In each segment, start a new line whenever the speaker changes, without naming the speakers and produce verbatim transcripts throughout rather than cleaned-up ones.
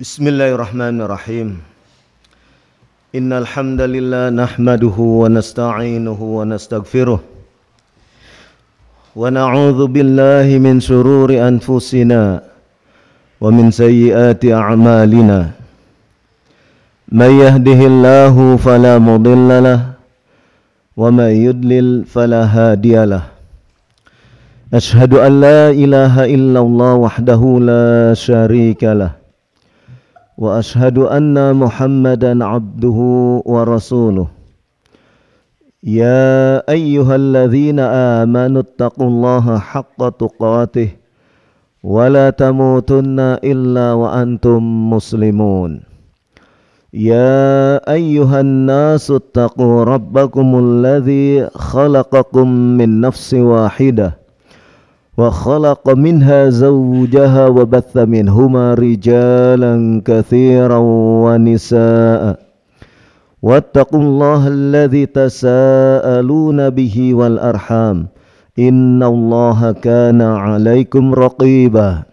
Bismillahirrahmanirrahim. Innal hamdalillah nahmaduhu wa nasta'inuhu wa nastaghfiruh wa na'udzu billahi min shururi anfusina wa min sayyiati a'malina. May yahdihillahu fala mudilla lahu wa may yudlil fala hadiya lahu. Ashhadu an la ilaha illallah wahdahu la syarika lahu wa ashhadu anna Muhammadan abduhu wa rasuluh. Ya ayyuhalladzina amanu taqullaha haqqa tuqatih wa la tamutunna illa wa antum muslimun. Ya ayyuhan nasu taqu rabbakumul ladzi khalaqakum min nafsin wahidah wa khalaqa minha zawjaha wa batha minhuma rijalan katsiran wa nisaa wattaqullaha alladzi tasaaluna bihi wal arham innallaha kana 'alaikum raqiba.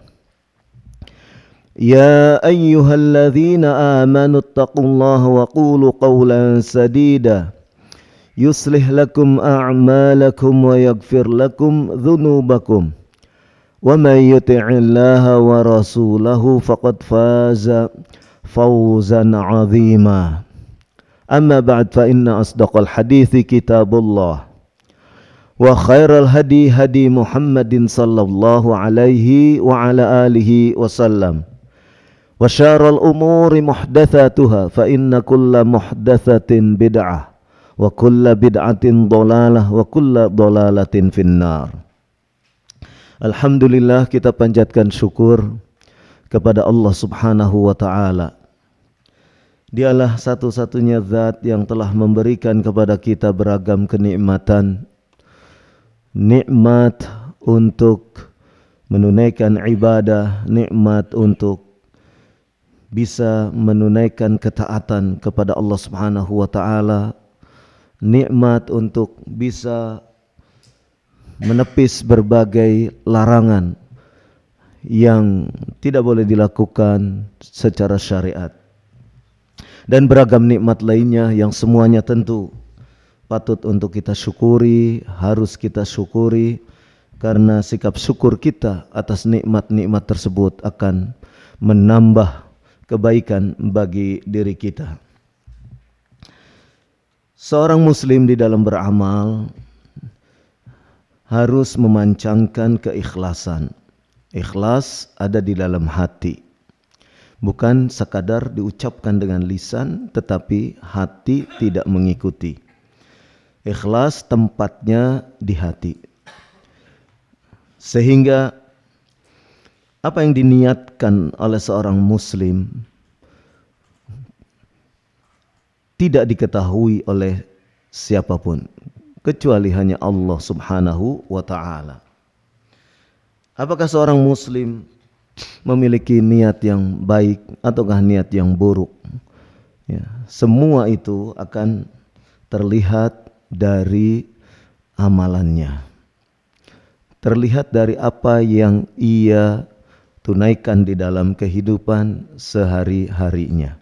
Ya ayyuhalladzina amanu taqullaha wa qulu qawlan sadida yuslih lakum a'malakum wa yaghfir lakum dhunubakum wa may yuti'illaha wa rasulahu faqad faza fawzan 'azima. Amma ba'd, fa inna asdaqal hadithi kitabullah wa khairal hadi hadi Muhammadin sallallahu alaihi wa ala alihi wasallam wa syarrul umuri muhdatsatuha fa inna kulla muhdatsatin bid'ah wa kulla bid'atin dhalalah wa kulla dhalalatin finnar. Alhamdulillah, kita panjatkan syukur kepada Allah Subhanahu wa ta'ala. Dialah satu-satunya zat yang telah memberikan kepada kita beragam kenikmatan, nikmat untuk menunaikan ibadah, nikmat untuk bisa menunaikan ketaatan kepada Allah Subhanahu wa ta'ala, nikmat untuk bisa menepis berbagai larangan yang tidak boleh dilakukan secara syariat, dan beragam nikmat lainnya yang semuanya tentu patut untuk kita syukuri, harus kita syukuri, karena sikap syukur kita atas nikmat-nikmat tersebut akan menambah kebaikan bagi diri kita. Seorang muslim di dalam beramal harus memancangkan keikhlasan. Ikhlas ada di dalam hati, bukan sekadar diucapkan dengan lisan tetapi hati tidak mengikuti. Ikhlas tempatnya di hati, sehingga apa yang diniatkan oleh seorang muslim tidak diketahui oleh siapapun kecuali hanya Allah Subhanahu wa ta'ala. Apakah seorang muslim memiliki niat yang baik ataukah niat yang buruk? Ya, semua itu akan terlihat dari amalannya, terlihat dari apa yang ia tunaikan di dalam kehidupan sehari-harinya.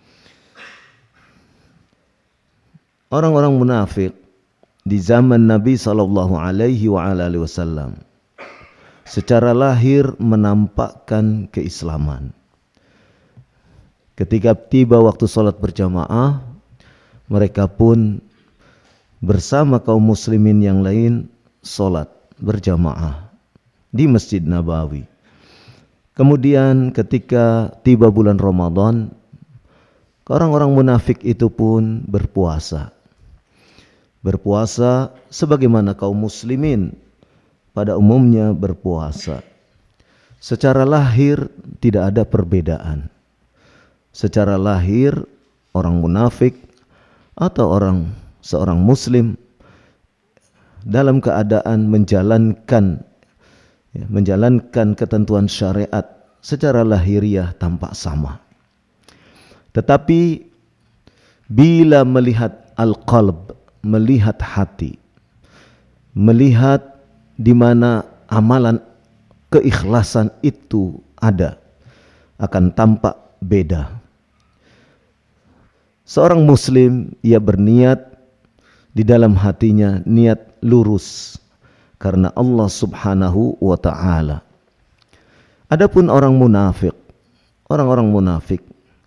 Orang-orang munafik di zaman Nabi sallallahu alaihi wa alihi wasallam secara lahir menampakkan keislaman. Ketika tiba waktu salat berjamaah, mereka pun bersama kaum muslimin yang lain salat berjamaah di Masjid Nabawi. Kemudian ketika tiba bulan Ramadan, orang-orang munafik itu pun berpuasa. Berpuasa sebagaimana kaum muslimin pada umumnya berpuasa. Secara lahir tidak ada perbedaan. Secara lahir orang munafik atau orang seorang muslim dalam keadaan menjalankan ya, menjalankan ketentuan syariat secara lahiriah tampak sama. Tetapi bila melihat al-qalb, melihat hati, melihat di mana amalan keikhlasan itu ada, akan tampak beda. Seorang muslim ia berniat di dalam hatinya niat lurus karena Allah Subhanahu wa taala. Adapun orang munafik, orang-orang munafik,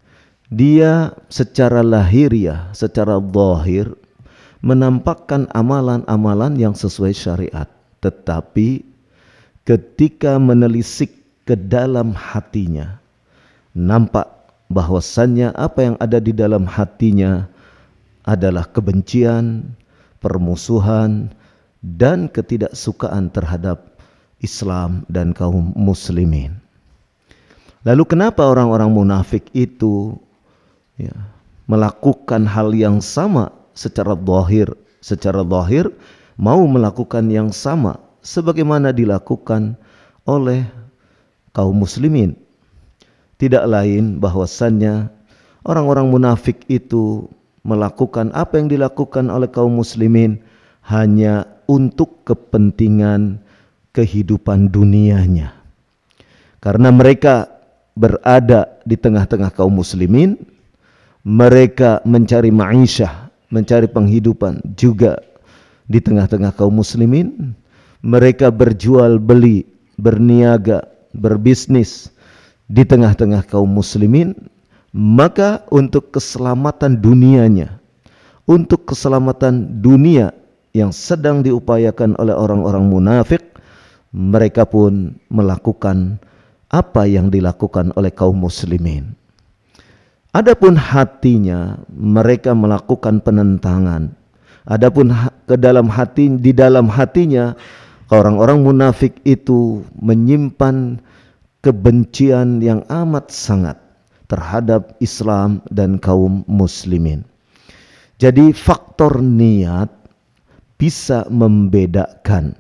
dia secara lahiriah, secara zahir menampakkan amalan-amalan yang sesuai syariat, tetapi ketika menelisik ke dalam hatinya, nampak bahwasannya apa yang ada di dalam hatinya adalah kebencian, permusuhan, dan ketidaksukaan terhadap Islam dan kaum muslimin. Lalu kenapa orang-orang munafik itu ya, melakukan hal yang sama secara zahir, secara zahir mau melakukan yang sama sebagaimana dilakukan oleh kaum muslimin? Tidak lain bahwasannya orang-orang munafik itu melakukan apa yang dilakukan oleh kaum muslimin hanya untuk kepentingan kehidupan dunianya. Karena mereka berada di tengah-tengah kaum muslimin, mereka mencari ma'isyah, mencari penghidupan juga di tengah-tengah kaum muslimin. Mereka berjual beli, berniaga, berbisnis di tengah-tengah kaum muslimin. Maka untuk keselamatan dunianya, untuk keselamatan dunia yang sedang diupayakan oleh orang-orang munafik, mereka pun melakukan apa yang dilakukan oleh kaum muslimin. Adapun hatinya, mereka melakukan penentangan. Adapun ke dalam hati, di dalam hatinya, orang-orang munafik itu menyimpan kebencian yang amat sangat terhadap Islam dan kaum muslimin. Jadi faktor niat bisa membedakan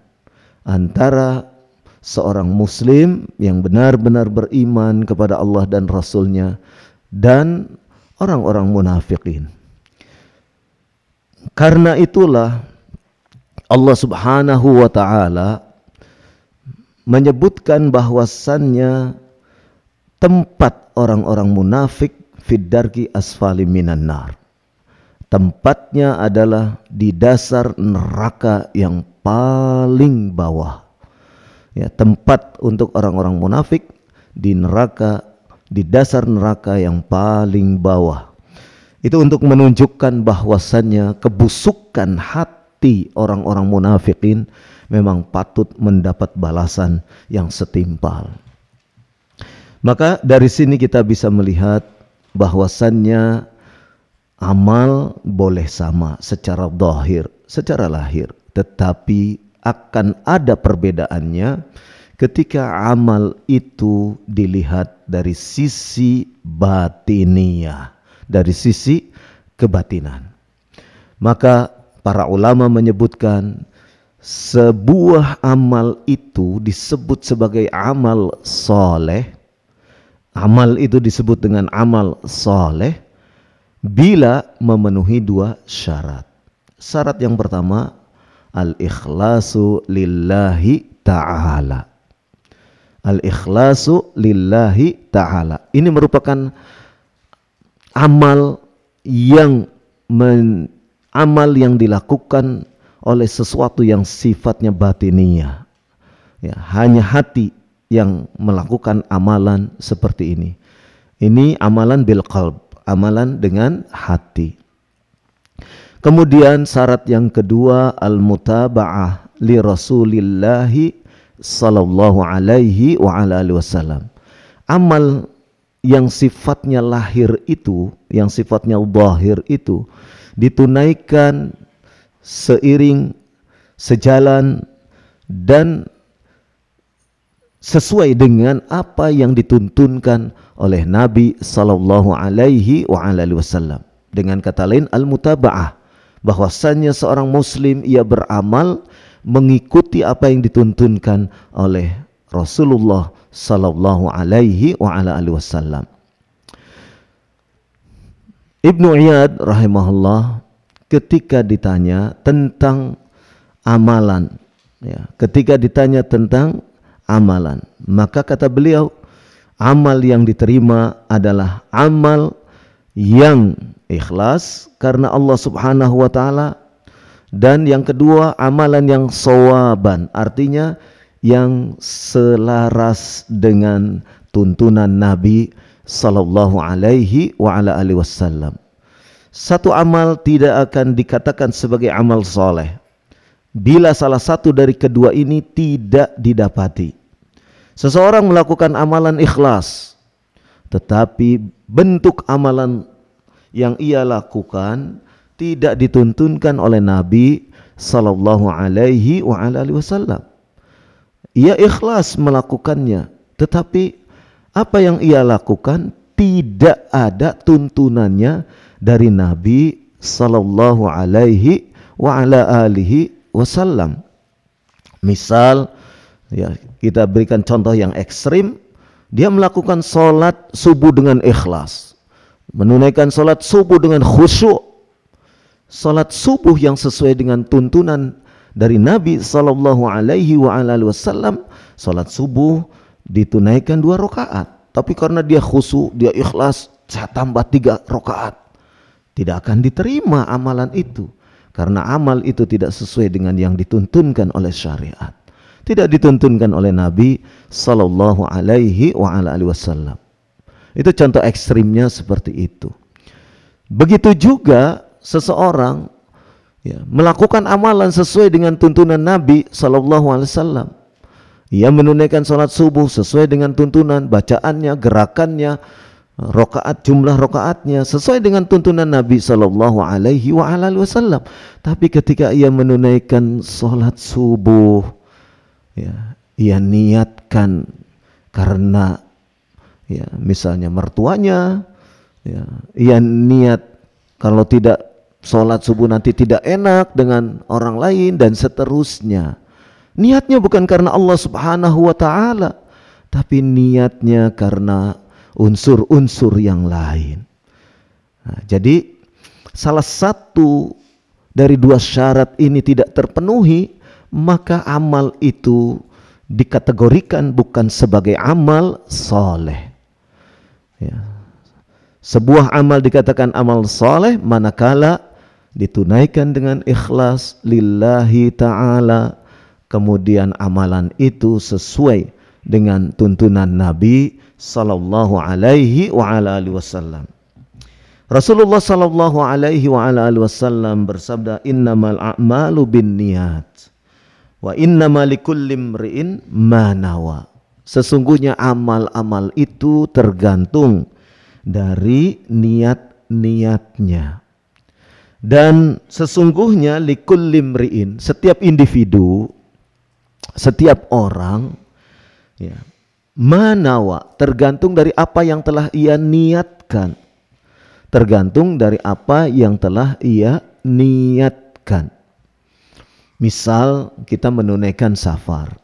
antara seorang muslim yang benar-benar beriman kepada Allah dan Rasulnya dan orang-orang munafikin. Karena itulah Allah Subhanahu wa taala menyebutkan bahwasannya tempat orang-orang munafik fiddarki asfali minan nar. Tempatnya adalah di dasar neraka yang paling bawah. Ya, tempat untuk orang-orang munafik di neraka, di dasar neraka yang paling bawah. Itu untuk menunjukkan bahwasannya kebusukan hati orang-orang munafikin memang patut mendapat balasan yang setimpal. Maka dari sini kita bisa melihat bahwasannya amal boleh sama secara zahir, secara lahir, tetapi akan ada perbedaannya ketika amal itu dilihat dari sisi batiniyah, dari sisi kebatinan. Maka para ulama menyebutkan sebuah amal itu disebut sebagai amal soleh. Amal itu disebut dengan amal soleh bila memenuhi dua syarat. Syarat yang pertama, al-ikhlasu lillahi ta'ala. Al-ikhlasu lillahi ta'ala. Ini merupakan amal yang men, amal yang dilakukan oleh sesuatu yang sifatnya batiniyah. Ya, hanya hati yang melakukan amalan seperti ini. Ini amalan bil qalb, amalan dengan hati. Kemudian syarat yang kedua, al-mutaba'ah li Rasulillahi sallallahu alaihi wa ala alihi wasallam. Amal yang sifatnya lahir itu, yang sifatnya zahir itu ditunaikan seiring, sejalan dan sesuai dengan apa yang dituntunkan oleh Nabi sallallahu alaihi wa ala alihi wasallam. Dengan kata lain, al-mutaba'ah, bahwasannya seorang muslim ia beramal mengikuti apa yang dituntunkan oleh Rasulullah sallallahu alaihi wa ala alihi wasallam. Ibnu Iyad rahimahullah ketika ditanya tentang amalan, ya, ketika ditanya tentang amalan, maka kata beliau, amal yang diterima adalah amal yang ikhlas karena Allah Subhanahu wa taala, dan yang kedua amalan yang sawaban, artinya yang selaras dengan tuntunan Nabi sallallahu alaihi wa ala alihi wasallam. Satu amal tidak akan dikatakan sebagai amal soleh bila salah satu dari kedua ini tidak didapati. Seseorang melakukan amalan ikhlas, tetapi bentuk amalan yang ia lakukan tidak dituntunkan oleh Nabi sallallahu alaihi wa ala alihi wasallam. Ia ikhlas melakukannya, tetapi apa yang ia lakukan tidak ada tuntunannya dari Nabi sallallahu alaihi wa ala alihi wasallam. Misal, ya, kita berikan contoh yang ekstrim, dia melakukan sholat subuh dengan ikhlas, menunaikan sholat subuh dengan khusyuk, sholat subuh yang sesuai dengan tuntunan dari Nabi sallallahu alaihi wa ala alihi wasallam. Sholat subuh ditunaikan dua rakaat, tapi karena dia khusyuk, dia ikhlas, saya tambah tiga rakaat. Tidak akan diterima amalan itu, karena amal itu tidak sesuai dengan yang dituntunkan oleh syariat, tidak dituntunkan oleh Nabi sallallahu alaihi wa ala alihi wasallam. Itu contoh ekstrimnya seperti itu. Begitu juga seseorang, ya, melakukan amalan sesuai dengan tuntunan Nabi sallallahu alaihi wasallam. Ia menunaikan salat subuh sesuai dengan tuntunan, bacaannya, gerakannya, rakaat, jumlah rakaatnya sesuai dengan tuntunan Nabi sallallahu alaihi wasallam. Tapi ketika ia menunaikan salat subuh, ya, ia niatkan karena, ya, misalnya mertuanya, ya, ia niat kalau tidak sholat subuh nanti tidak enak dengan orang lain dan seterusnya. Niatnya bukan karena Allah Subhanahu wa taala, tapi niatnya karena unsur-unsur yang lain. Nah, jadi salah satu dari dua syarat ini tidak terpenuhi, maka amal itu dikategorikan bukan sebagai amal soleh. Ya. Sebuah amal dikatakan amal soleh manakala ditunaikan dengan ikhlas lillahi ta'ala, kemudian amalan itu sesuai dengan tuntunan Nabi sallallahu alaihi wa ala alihi wasallam. Rasulullah sallallahu alaihi wa ala alihi wasallam bersabda, innamal a'malu binniyat wa innamal likulli imri'in ma nawa. Sesungguhnya amal-amal itu tergantung dari niat-niatnya. Dan sesungguhnya likulli imri'in, setiap individu, setiap orang, ya, manawa, tergantung dari apa yang telah ia niatkan. Tergantung dari apa yang telah ia niatkan. Misal kita menunaikan safar,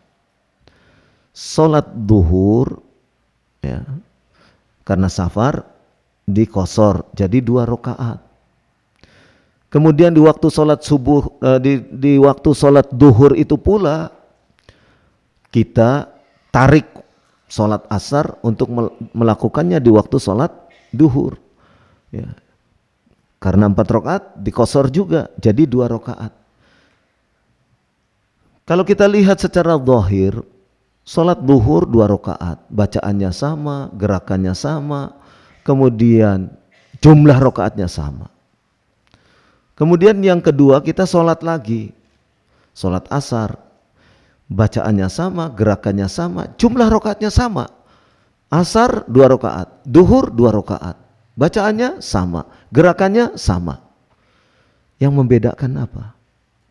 sholat duhur, ya, karena safar dikosor jadi dua rakaat. Kemudian di waktu sholat subuh, eh, di, di waktu sholat duhur itu pula kita tarik sholat asar untuk melakukannya di waktu sholat duhur, ya. Karena empat rakaat dikosor juga jadi dua rakaat. Kalau kita lihat secara zahir, sholat duhur dua rakaat, bacaannya sama, gerakannya sama, kemudian jumlah rakaatnya sama. Kemudian yang kedua kita sholat lagi, sholat asar, bacaannya sama, gerakannya sama, jumlah rakaatnya sama. Asar dua rakaat, duhur dua rakaat, bacaannya sama, gerakannya sama. Yang membedakan apa?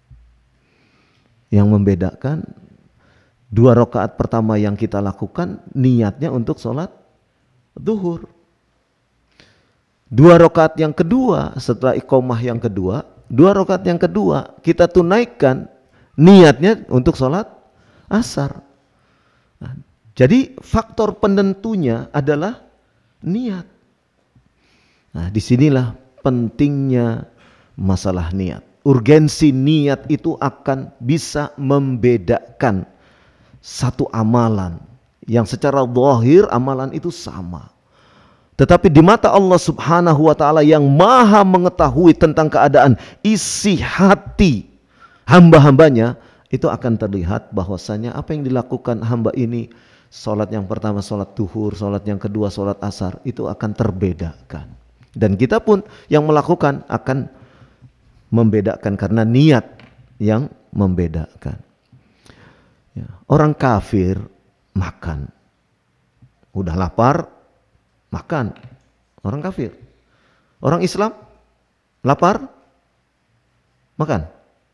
Yang membedakan dua rakaat pertama yang kita lakukan niatnya untuk sholat duhur. Dua rakaat yang kedua setelah iqomah yang kedua, dua rakaat yang kedua kita tunaikan niatnya untuk sholat asar. Nah, jadi faktor penentunya adalah niat. Nah, disinilah pentingnya masalah niat. Urgensi niat itu akan bisa membedakan satu amalan yang secara zahir amalan itu sama. Tetapi di mata Allah Subhanahu wa taala yang Maha mengetahui tentang keadaan isi hati hamba-hambanya, itu akan terlihat bahwasanya apa yang dilakukan hamba ini, salat yang pertama salat duhur, salat yang kedua salat asar, itu akan terbedakan. Dan kita pun yang melakukan akan membedakan karena niat yang membedakan. Ya. Orang kafir makan, udah lapar makan, orang kafir. Orang Islam lapar makan.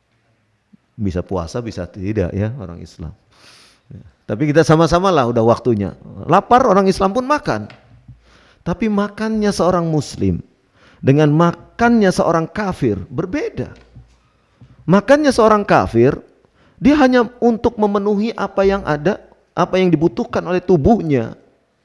Bisa puasa, bisa tidak ya orang Islam. Ya. Tapi kita sama-sama lah udah waktunya. Lapar orang Islam pun makan. Tapi makannya seorang Muslim dengan makannya seorang kafir berbeda. Makannya seorang kafir, dia hanya untuk memenuhi apa yang ada, apa yang dibutuhkan oleh tubuhnya.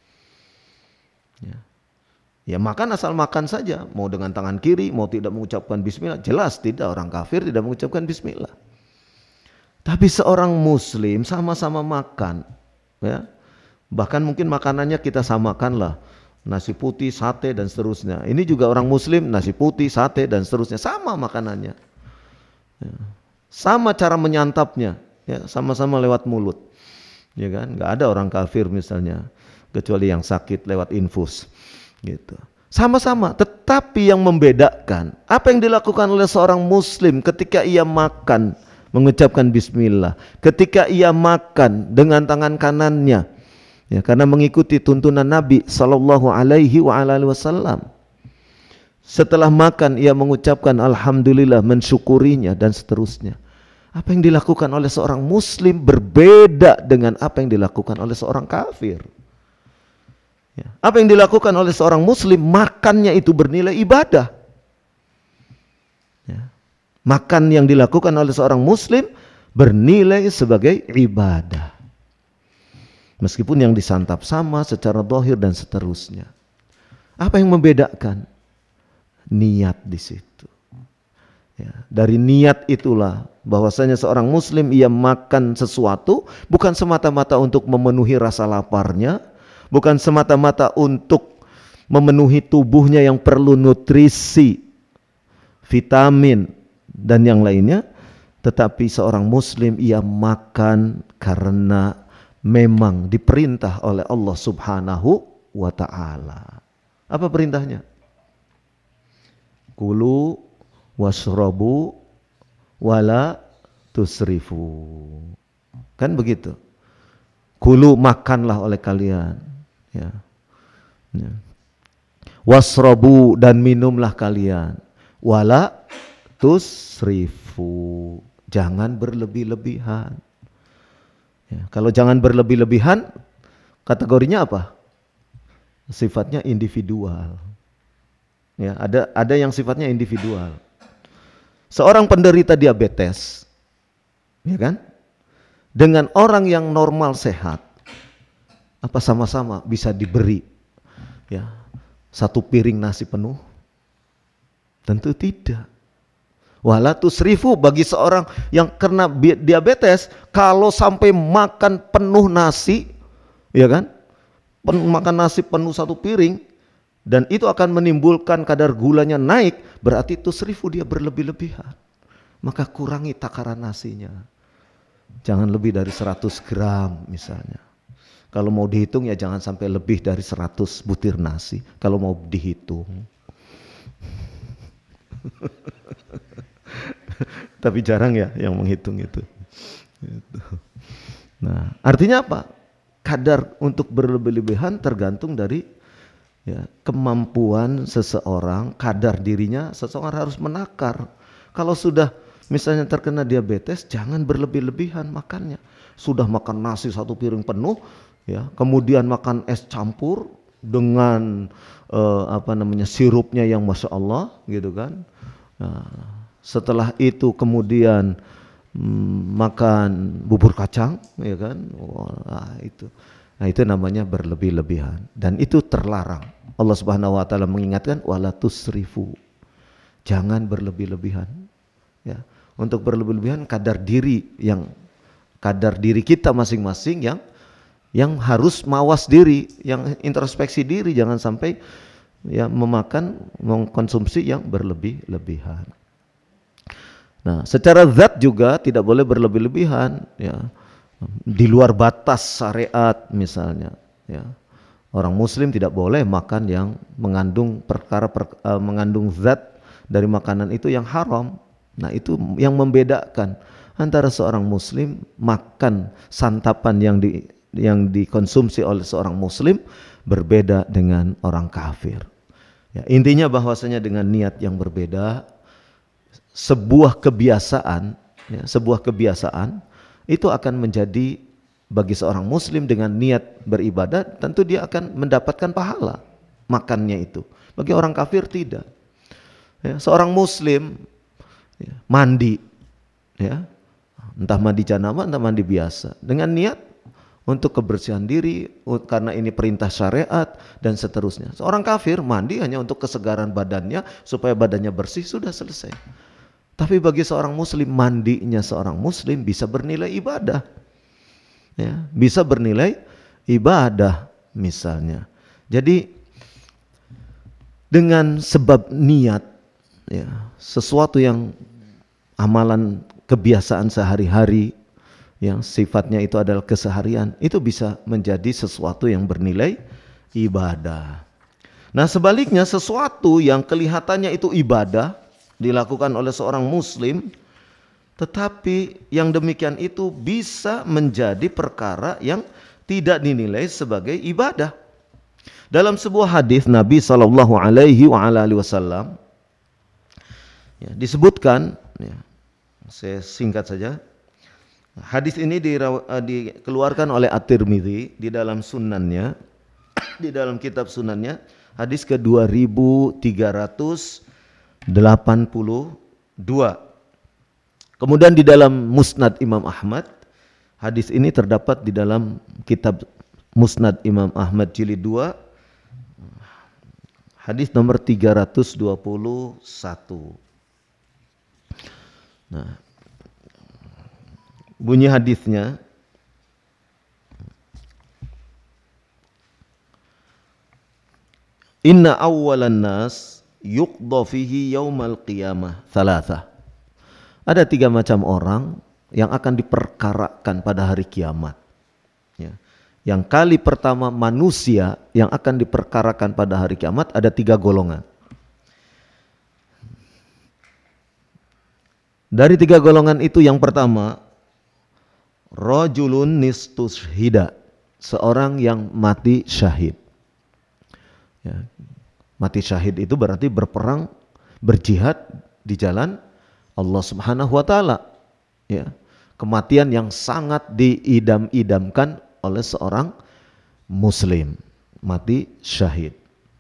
Ya. Ya makan asal makan saja, mau dengan tangan kiri, mau tidak mengucapkan bismillah, jelas tidak, orang kafir tidak mengucapkan bismillah. Tapi seorang Muslim sama-sama makan, ya. Bahkan mungkin makanannya kita samakan lah, nasi putih, sate dan seterusnya. Ini juga orang Muslim, nasi putih, sate dan seterusnya, sama makanannya, ya. Sama cara menyantapnya, ya, sama-sama lewat mulut, ya kan? Nggak ada orang kafir misalnya, kecuali yang sakit lewat infus, gitu. Sama-sama, tetapi yang membedakan apa yang dilakukan oleh seorang Muslim ketika ia makan mengucapkan bismillah, ketika ia makan dengan tangan kanannya, ya, karena mengikuti tuntunan Nabi sallallahu alaihi wa alihi wasallam. Setelah makan ia mengucapkan alhamdulillah, mensyukurinya dan seterusnya. Apa yang dilakukan oleh seorang Muslim berbeda dengan apa yang dilakukan oleh seorang kafir. Ya. Apa yang dilakukan oleh seorang Muslim, makannya itu bernilai ibadah. Ya. Makan yang dilakukan oleh seorang Muslim bernilai sebagai ibadah. Meskipun yang disantap sama secara zahir dan seterusnya. Apa yang membedakan? Niat di situ. Ya, dari niat itulah bahwasanya seorang Muslim ia makan sesuatu bukan semata-mata untuk memenuhi rasa laparnya, bukan semata-mata untuk memenuhi tubuhnya yang perlu nutrisi, vitamin dan yang lainnya, tetapi seorang Muslim ia makan karena memang diperintah oleh Allah Subhanahu wa ta'ala. Apa perintahnya? Kulu washrabu wala tusrifu. Kan begitu. Kulu, makanlah oleh kalian, ya. Ya. Washrabu, dan minumlah kalian. Wala tusrifu, jangan berlebih-lebihan. Ya, kalau jangan berlebih-lebihan, kategorinya apa? Sifatnya individual. Ya, ada ada yang sifatnya individual. Seorang penderita diabetes, ya kan, dengan orang yang normal sehat, apa sama-sama bisa diberi, ya, satu piring nasi penuh? Tentu tidak. Wala tusrifu, bagi seorang yang kena diabetes, kalau sampai makan penuh nasi, ya kan, pen, makan nasi penuh satu piring, dan itu akan menimbulkan kadar gulanya naik, berarti tusrifu, dia berlebih-lebihan. Maka kurangi takaran nasinya, jangan lebih dari seratus gram misalnya. Kalau mau dihitung ya jangan sampai lebih dari seratus butir nasi, kalau mau dihitung. Tapi jarang ya yang menghitung itu. Nah, artinya apa? Kadar untuk berlebih-lebihan tergantung dari, ya, kemampuan seseorang, kadar dirinya seseorang harus menakar. Kalau sudah misalnya terkena diabetes, jangan berlebih-lebihan makannya. Sudah makan nasi satu piring penuh, ya, kemudian makan es campur dengan uh, apa namanya sirupnya yang masya Allah, gitu kan. Nah, setelah itu kemudian hmm, makan bubur kacang, ya kan. Wah, itu, nah itu namanya berlebih-lebihan dan itu terlarang. Allah Subhanahu Wa Taala mengingatkan wala tusrifu, jangan berlebih-lebihan. Ya, untuk berlebih-lebihan kadar diri yang kadar diri kita masing-masing yang yang harus mawas diri, yang introspeksi diri, jangan sampai ya memakan, mengkonsumsi yang berlebih-lebihan. Nah, secara zat juga tidak boleh berlebih-lebihan, ya, di luar batas syariat misalnya, ya. Orang Muslim tidak boleh makan yang mengandung perkara per, uh, mengandung zat dari makanan itu yang haram. Nah, itu yang membedakan antara seorang Muslim makan santapan yang di yang dikonsumsi oleh seorang Muslim berbeda dengan orang kafir. Ya, intinya bahwasanya dengan niat yang berbeda, sebuah kebiasaan, ya, sebuah kebiasaan itu akan menjadi bagi seorang Muslim dengan niat beribadah, tentu dia akan mendapatkan pahala makannya itu. Bagi orang kafir tidak. Ya, seorang Muslim ya, mandi, ya, entah mandi janabah, entah mandi biasa, dengan niat untuk kebersihan diri, karena ini perintah syariat dan seterusnya. Seorang kafir mandi hanya untuk kesegaran badannya, supaya badannya bersih, sudah selesai. Tapi bagi seorang Muslim, mandinya seorang Muslim bisa bernilai ibadah, ya, bisa bernilai ibadah misalnya. Jadi dengan sebab niat, ya, sesuatu yang amalan kebiasaan sehari-hari yang sifatnya itu adalah keseharian, itu bisa menjadi sesuatu yang bernilai ibadah. Nah, sebaliknya sesuatu yang kelihatannya itu ibadah dilakukan oleh seorang Muslim, tetapi yang demikian itu bisa menjadi perkara yang tidak dinilai sebagai ibadah. Dalam sebuah hadis Nabi Shallallahu Alaihi Wasallam ya, disebutkan, ya, saya singkat saja. Hadis ini dikeluarkan oleh At-Tirmidzi di dalam sunannya, di dalam kitab sunannya, hadis ke dua ribu tiga ratus delapan puluh dua. Kemudian di dalam Musnad Imam Ahmad, hadis ini terdapat di dalam kitab Musnad Imam Ahmad jilid dua, hadis nomor tiga ratus dua puluh satu. Nah, bunyi hadisnya, inna awwalan nas yuqda fihi yaumal qiyamah thalatha. Ada tiga macam orang yang akan diperkarakan pada hari kiamat, ya. Yang kali pertama manusia yang akan diperkarakan pada hari kiamat ada tiga golongan. Dari tiga golongan itu yang pertama, rajulun nistushhida, seorang yang mati syahid. Ya. Mati syahid itu berarti berperang, berjihad di jalan Allah Subhanahu wa taala. Ya. Kematian yang sangat diidam-idamkan oleh seorang Muslim, mati syahid.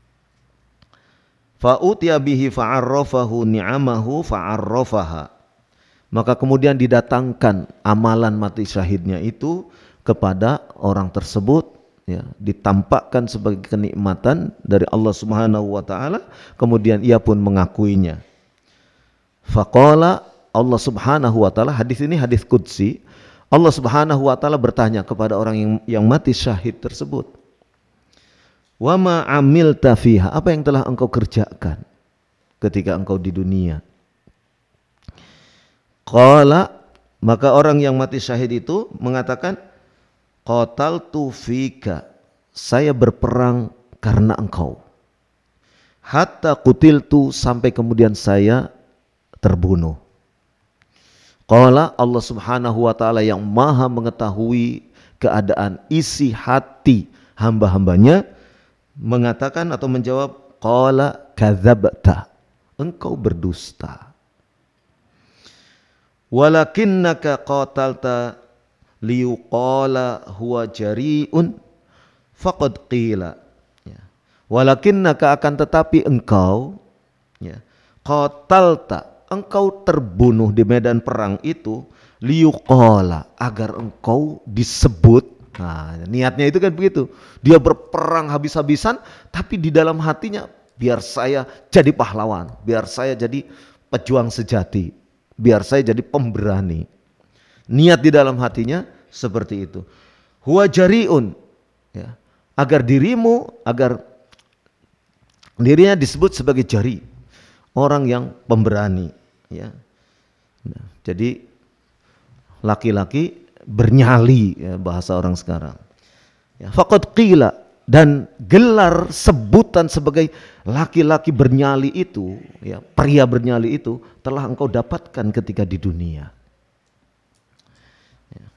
Fa utiya bihi fa'arrafahu ni'amahu fa'arrafaha. Maka kemudian didatangkan amalan mati syahidnya itu kepada orang tersebut, ya, ditampakkan sebagai kenikmatan dari Allah Subhanahu wa taala, kemudian ia pun mengakuinya. Faqala, Allah Subhanahu wa taala, hadis ini hadis qudsi, Allah Subhanahu wa taala bertanya kepada orang yang yang mati syahid tersebut, wa ma amilta fiha, apa yang telah engkau kerjakan ketika engkau di dunia? Qala, maka orang yang mati syahid itu mengatakan, qataltu fika, saya berperang karena engkau. Hatta qutiltu, sampai kemudian saya terbunuh. Qala, Allah Subhanahu wa taala yang maha mengetahui keadaan isi hati hamba-hambanya mengatakan atau menjawab, qala kadzabta, engkau berdusta. Walakinnaka qatalta liyuqala huwa jari'un faqad qila, ya. Walakinnaka, akan tetapi engkau, ya, qatalta, engkau terbunuh di medan perang itu, liyuqala, agar engkau disebut. Nah, niatnya itu kan begitu, dia berperang habis-habisan, tapi di dalam hatinya, biar saya jadi pahlawan, biar saya jadi pejuang sejati, biar saya jadi pemberani. Niat di dalam hatinya seperti itu. Huwa jari'un, ya, agar dirimu, agar dirinya disebut sebagai jari, orang yang pemberani, ya. Nah, jadi laki-laki bernyali, ya, bahasa orang sekarang. Ya, faqad qila, dan gelar sebutan sebagai laki-laki bernyali itu, ya, pria bernyali itu telah engkau dapatkan ketika di dunia. Ya.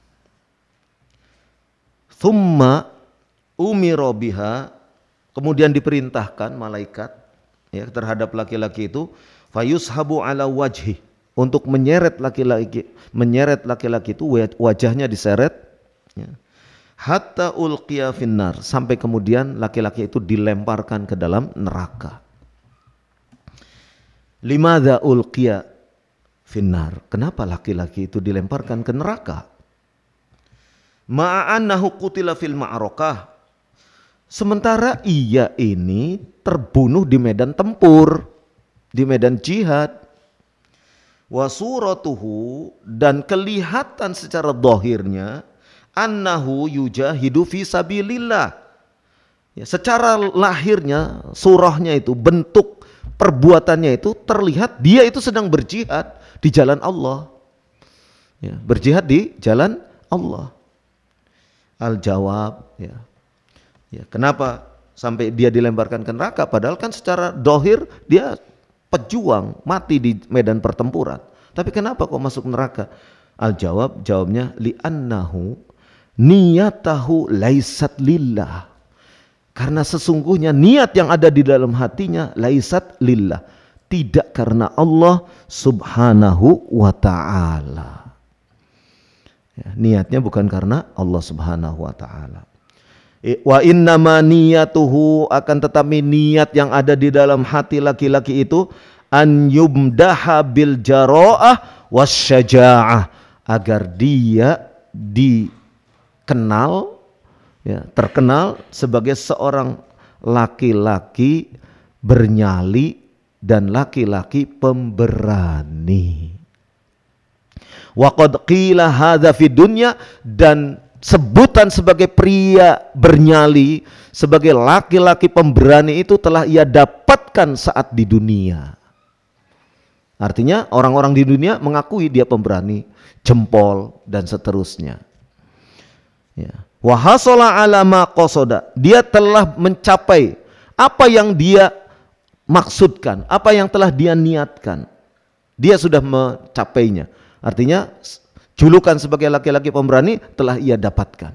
Thumma umiro biha, kemudian diperintahkan malaikat, ya, terhadap laki-laki itu, fayushabu ala wajhi, untuk menyeret laki-laki, menyeret laki-laki itu wajahnya diseret, ya, hatta ulqiya finnar, sampai kemudian laki-laki itu dilemparkan ke dalam neraka. Limadza ulqiya finnar, kenapa laki-laki itu dilemparkan ke neraka? Ma'annahu qutila fil ma'arakah, sementara ia ini terbunuh di medan tempur, di medan jihad. Wa suratuhu, dan kelihatan secara zahirnya, annahu yujahidu fi sabilillah. Ya, secara lahirnya, surahnya itu, bentuk perbuatannya itu terlihat dia itu sedang berjihad di jalan Allah. Ya, berjihad di jalan Allah. Al-jawab, ya. Ya, kenapa sampai dia dilemparkan ke neraka? Padahal kan secara zahir dia pejuang, mati di medan pertempuran. Tapi kenapa kok masuk neraka? Al-jawab, jawabnya li'annahu niyatahu laisat lillah. Karena sesungguhnya niat yang ada di dalam hatinya laisat lillah, tidak karena Allah subhanahu wa ta'ala. Ya, niatnya bukan karena Allah subhanahu wa ta'ala. Wa innama niyatuhu, akan tetapi niat yang ada di dalam hati laki-laki itu, an yumdaha bil jara'ah wasyaja'ah, agar dia dikenal, ya, terkenal sebagai seorang laki-laki bernyali dan laki-laki pemberani. Wa qad qila hadza fid dunya, dan sebutan sebagai pria bernyali, sebagai laki-laki pemberani itu telah ia dapatkan saat di dunia. Artinya orang-orang di dunia mengakui dia pemberani, jempol dan seterusnya. Ya. Wa hasala ala ma qasada, dia telah mencapai apa yang dia maksudkan, apa yang telah dia niatkan. Dia sudah mencapainya. Artinya julukan sebagai laki-laki pemberani telah ia dapatkan.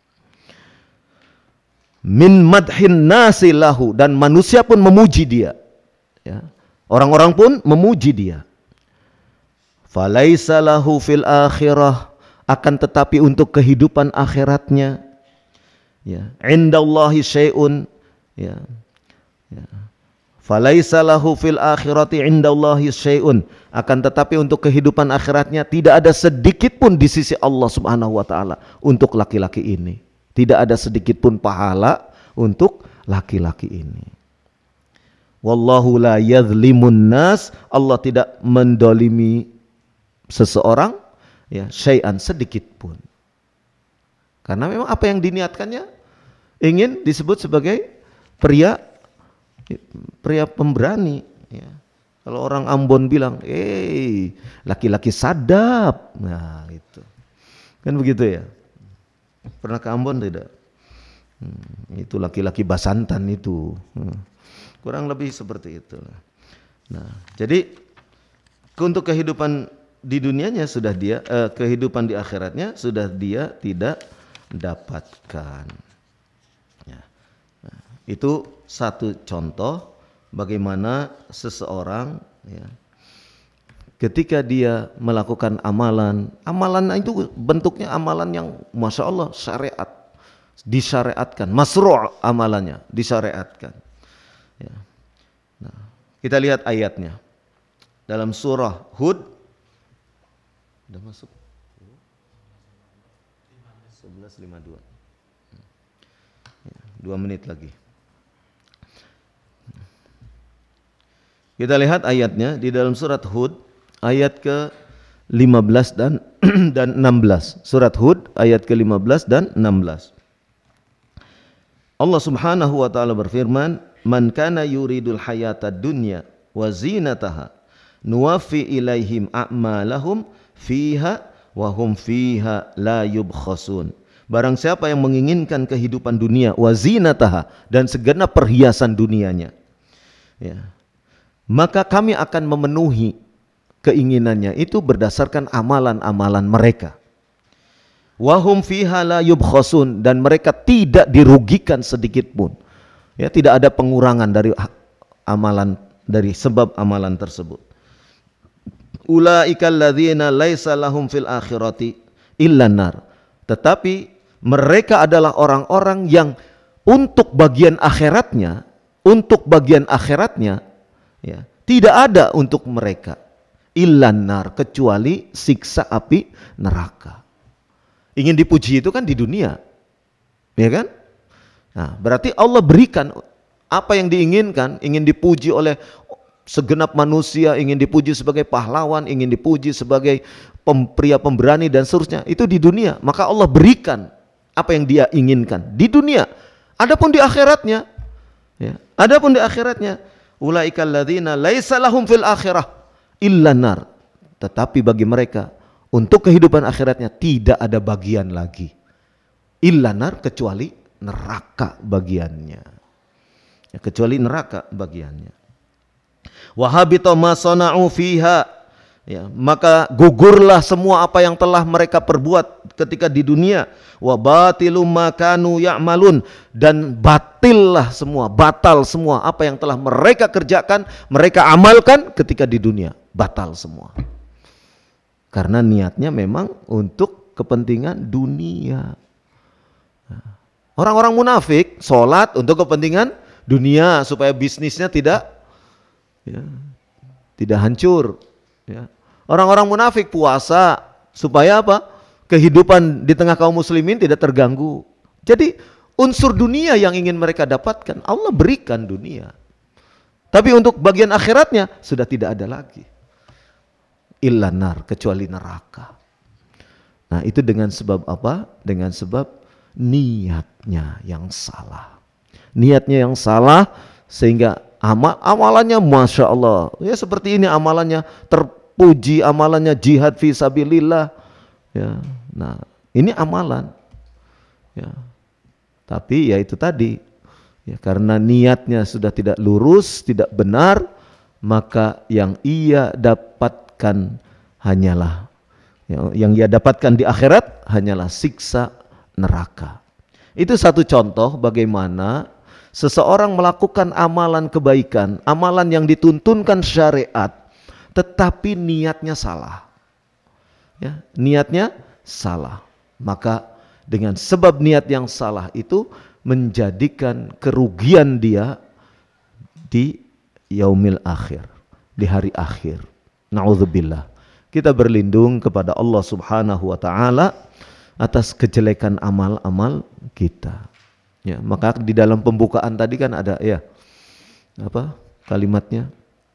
Min madhin nasi lahu, dan manusia pun memuji dia, ya. Orang-orang pun memuji dia. Falaisa lahu fil akhirah, akan tetapi untuk kehidupan akhiratnya, ya, indallahi syai'un, ya, ya. Falaisa lahu fil akhirati indallahi syai'un, akan tetapi untuk kehidupan akhiratnya tidak ada sedikit pun di sisi Allah Subhanahu wa taala untuk laki-laki ini. Tidak ada sedikit pun pahala untuk laki-laki ini. Wallahu la yadhlimun nas, Allah tidak mendolimi seseorang, ya, syai'an, sedikit pun. Karena memang apa yang diniatkannya ingin disebut sebagai pria pria pemberani, ya. Kalau orang Ambon bilang, eh laki-laki sadap, nah itu kan begitu ya. Pernah ke Ambon tidak? Hmm, itu laki-laki basantan itu, hmm. Kurang lebih seperti itu. Nah, jadi untuk kehidupan di dunianya sudah dia, eh, kehidupan di akhiratnya sudah dia tidak dapatkan. Ya. Nah, itu satu contoh bagaimana seseorang, ya, ketika dia melakukan amalan, amalan itu bentuknya amalan yang masya Allah syariat, disyariatkan, masru' amalannya disyariatkan. Ya. Nah, kita lihat ayatnya dalam surah Hud. Sudah masuk sebelas lima puluh dua, ya, dua menit lagi. Kita lihat ayatnya di dalam surat Hud ayat ke lima belas dan dan enam belas. Surat Hud ayat ke lima belas dan enam belas. Allah Subhanahu wa taala berfirman, "Man kana yuridul hayatad dunya wa zinataha, nuwaffi ilaihim a'malahum fiha wa hum fiha la yubkhasun." Barang siapa yang menginginkan kehidupan dunia wa zinataha, dan segenap perhiasan dunianya, ya, maka kami akan memenuhi keinginannya itu berdasarkan amalan-amalan mereka. Wahum fiha la yubkhasun, dan mereka tidak dirugikan sedikit pun. Ya, tidak ada pengurangan dari amalan, dari sebab amalan tersebut. Ulaikal ladzina laisa lahum fil akhirati illa nar. Tetapi mereka adalah orang-orang yang untuk bagian akhiratnya, untuk bagian akhiratnya, ya, tidak ada untuk mereka illan nar, kecuali siksa api neraka. Ingin dipuji itu kan di dunia, ya kan? Nah, berarti Allah berikan apa yang diinginkan, ingin dipuji oleh segenap manusia, ingin dipuji sebagai pahlawan, ingin dipuji sebagai pem, pria pemberani dan seterusnya, itu di dunia. Maka Allah berikan apa yang dia inginkan di dunia. Adapun di akhiratnya, ya, adapun di akhiratnya, ulaikal ladzina laisa lahum fil akhirah illa nar. Tetapi bagi mereka untuk kehidupan akhiratnya tidak ada bagian lagi. Illa nar, kecuali neraka bagiannya. Ya, kecuali neraka bagiannya. Wa habita ma sana'u fiha. Ya, maka gugurlah semua apa yang telah mereka perbuat ketika di dunia. Wa batilum ma kanu ya'malun, dan batillah semua, batal semua apa yang telah mereka kerjakan, mereka amalkan ketika di dunia, batal semua. Karena niatnya memang untuk kepentingan dunia. Orang-orang munafik sholat untuk kepentingan dunia, supaya bisnisnya tidak ya, tidak hancur, ya. Orang-orang munafik puasa supaya apa? Kehidupan di tengah kaum muslimin tidak terganggu. Jadi unsur dunia yang ingin mereka dapatkan, Allah berikan dunia. Tapi untuk bagian akhiratnya sudah tidak ada lagi. Illa nar, kecuali neraka. Nah, itu dengan sebab apa? Dengan sebab niatnya yang salah. Niatnya yang salah sehingga amal amalannya masya Allah. Ya seperti ini amalannya terpuji, amalannya jihad fi sabilillah. Ya, nah ini amalan. Ya, tapi ya itu tadi. Ya, karena niatnya sudah tidak lurus, tidak benar, maka yang ia dapatkan hanyalah ya, yang ia dapatkan di akhirat hanyalah siksa neraka. Itu satu contoh bagaimana seseorang melakukan amalan kebaikan, amalan yang dituntunkan syariat, tetapi niatnya salah. Ya, niatnya salah. Maka dengan sebab niat yang salah itu menjadikan kerugian dia di yaumil akhir, di hari akhir. Na'udzubillah. Kita berlindung kepada Allah Subhanahu wa taala atas kejelekan amal-amal kita. Ya, maka di dalam pembukaan tadi kan ada ya apa kalimatnya,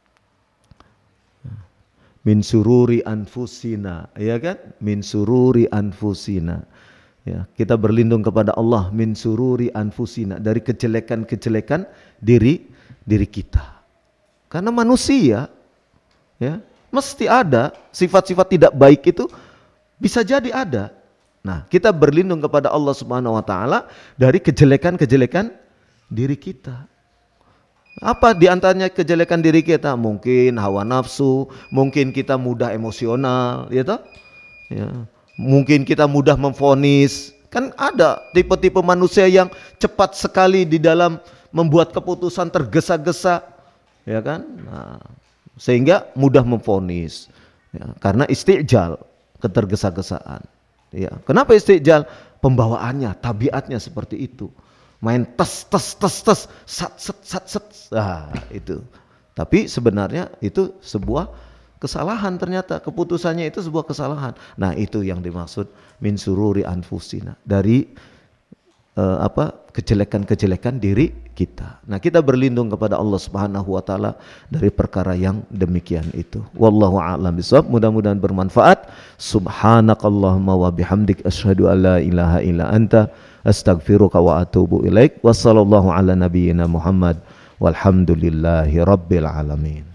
min sururi anfusina, ya kan, min sururi anfusina. Ya, kita berlindung kepada Allah min sururi anfusina, dari kejelekan-kejelekan diri diri kita. Karena manusia ya mesti ada sifat-sifat tidak baik, itu bisa jadi ada. Nah, kita berlindung kepada Allah Subhanahu wa taala dari kejelekan-kejelekan diri kita. Apa di antaranya kejelekan diri kita? Mungkin hawa nafsu, mungkin kita mudah emosional, ya toh? Ya. Mungkin kita mudah memvonis. Kan ada tipe-tipe manusia yang cepat sekali di dalam membuat keputusan, tergesa-gesa, ya kan? Nah, sehingga mudah memvonis. Ya, karena istijal, ketergesa-gesaan. Ya, kenapa istijal? Pembawaannya, tabiatnya seperti itu. Main tes tes tes tes sat set sat set. Nah, itu. Tapi sebenarnya itu sebuah kesalahan, ternyata keputusannya itu sebuah kesalahan. Nah, itu yang dimaksud min sururi anfusina, dari uh, apa kejelekan-kejelekan diri kita. Nah, kita berlindung kepada Allah Subhanahu wa taala dari perkara yang demikian itu. Wallahu a'lam bishawab. Mudah-mudahan bermanfaat. Subhanakallahumma wa bihamdik asyhadu an la ilaha illa anta astaghfiruka wa atubu ilaik. Wassallallahu ala nabiyyina Muhammad walhamdulillahi rabbil alamin.